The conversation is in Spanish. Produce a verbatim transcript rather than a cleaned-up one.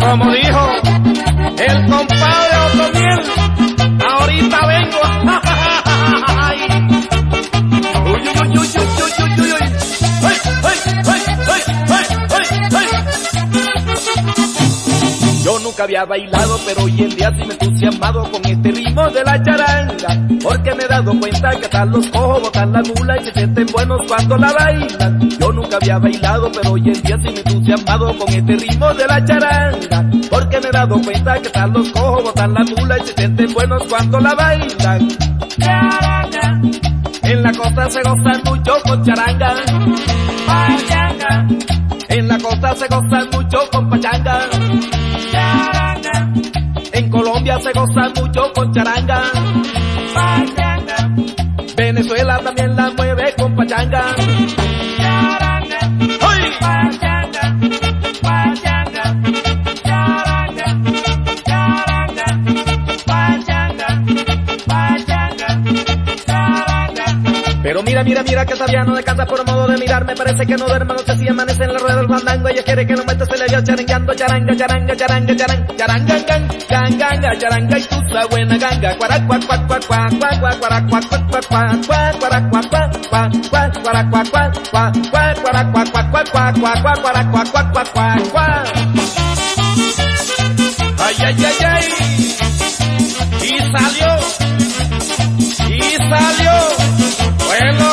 Como dijo el compadre Otoniel, ahorita vengo. Uy, uy, uy, uy, uy, uy, uy, uy. Ay, ay, ay, ay, ay, ay, ay. Yo nunca había bailado, pero hoy en día sí me he entusiasmado con este ritmo de la charanga, porque me he dado cuenta que hasta los cojos botan la mula y se sienten buenos cuando la bailan. Yo nunca había bailado, pero hoy en día sí me he entusiasmado con este ritmo de la charanga, porque me he dado cuenta que hasta los cojos botan la mula y se sienten buenos cuando la bailan. Charanga, en la costa se gozan mucho con charanga. Pachanga, en la costa se gozan mucho con pachanga. Charanga, en Colombia se goza mucho con charanga. Pachanga, Venezuela también la mueve con pachanga. Charanga, ¡ay! Pachanga, pachanga, charanga, charanga, pachanga, pachanga, charanga. Pero mira, mira, mira que todavía no descansa por modo de mirar. Me parece que no duerme, no sé si amanece en la rueda del fandango. Ella quiere que lo meta, se le vaya charangueando. Charanga, charanga, charanga, charanga, charanga, charanga, charanga. Y tú sabes buena ganga. Cuara, cuac, cuac, cuac, cuac, cuac, cuac, cuara, cuac, cuac, cuac, cuac, cuac, cuara, cuac, cuac, cuac, cuac, cuara, cuac, cuac, cuac, cuac, cuara, cuac, cuac, cuac, cuac, cuac, cuac, cuara, cuac, cuac, cuac, cuac, cuac. Ay, ay, ay, ay. Y salió, y salió. Bueno.